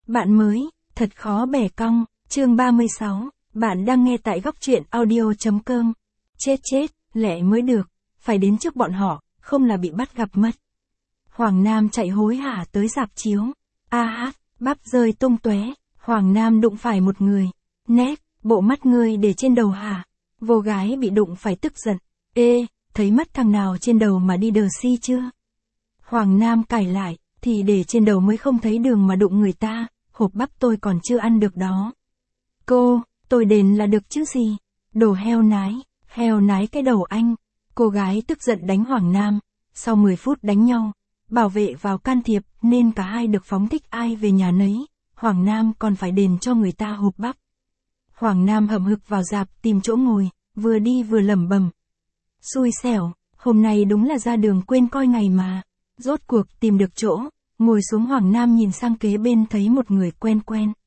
Bạn mới, thật khó bẻ cong, chương 36, bạn đang nghe tại góc truyện audio.com. Chết, lẹ mới được, phải đến trước bọn họ, không là bị bắt gặp mất. Hoàng Nam chạy hối hả tới rạp chiếu. Bắp rơi tung tóe. Hoàng Nam đụng phải một người. Nét, bộ mắt ngươi để trên đầu hả? Vô gái bị đụng phải tức giận. Ê, thấy mắt thằng nào trên đầu mà đi đờ si chưa? Hoàng Nam cải lại, thì để trên đầu mới không thấy đường mà đụng người ta, hộp bắp tôi còn chưa ăn được đó. Cô, tôi đền là được chứ gì? Đồ heo nái cái đầu anh. Cô gái tức giận đánh Hoàng Nam, sau 10 phút đánh nhau, bảo vệ vào can thiệp nên cả hai được phóng thích ai về nhà nấy, Hoàng Nam còn phải đền cho người ta hộp bắp. Hoàng Nam hậm hực vào rạp tìm chỗ ngồi, vừa đi vừa lẩm bẩm. Xui xẻo, hôm nay đúng là ra đường quên coi ngày mà. Rốt cuộc tìm được chỗ, ngồi xuống Hoàng Nam nhìn sang kế bên thấy một người quen.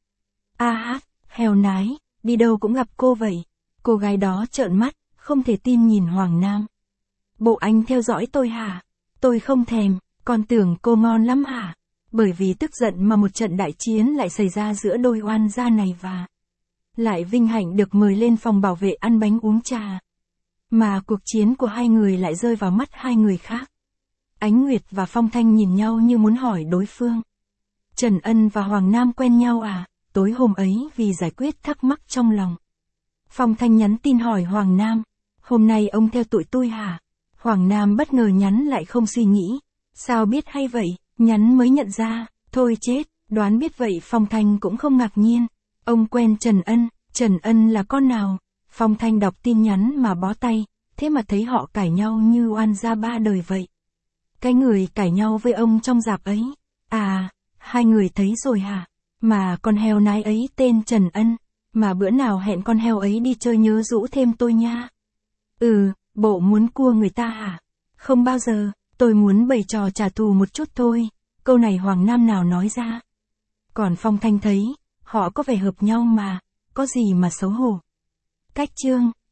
Heo nái, đi đâu cũng gặp cô vậy. Cô gái đó trợn mắt, không thể tin nhìn Hoàng Nam. Bộ anh theo dõi tôi hả? Tôi không thèm, còn tưởng cô ngon lắm hả? Bởi vì tức giận mà một trận đại chiến lại xảy ra giữa đôi oan gia này và lại vinh hạnh được mời lên phòng bảo vệ ăn bánh uống trà. Mà cuộc chiến của hai người lại rơi vào mắt hai người khác. Ánh Nguyệt và Phong Thanh nhìn nhau như muốn hỏi đối phương. Trần Ân và Hoàng Nam quen nhau à? Tối hôm ấy vì giải quyết thắc mắc trong lòng. Phong Thanh nhắn tin hỏi Hoàng Nam. Hôm nay ông theo tụi tôi hả? Hoàng Nam bất ngờ nhắn lại không suy nghĩ. Sao biết hay vậy? Nhắn mới nhận ra. Thôi chết, đoán biết vậy Phong Thanh cũng không ngạc nhiên. Ông quen Trần Ân là con nào? Phong Thanh đọc tin nhắn mà bó tay. Thế mà thấy họ cãi nhau như oan gia ba đời vậy. Cái người cãi nhau với ông trong rạp ấy. Hai người thấy rồi hả? Mà con heo nái ấy tên Trần Ân. Mà bữa nào hẹn con heo ấy đi chơi nhớ rủ thêm tôi nha. Bộ muốn cua người ta hả? Không bao giờ, tôi muốn bày trò trả thù một chút thôi. Câu này Hoàng Nam nào nói ra. Còn Phong Thanh thấy, họ có vẻ hợp nhau mà, có gì mà xấu hổ. Cách chương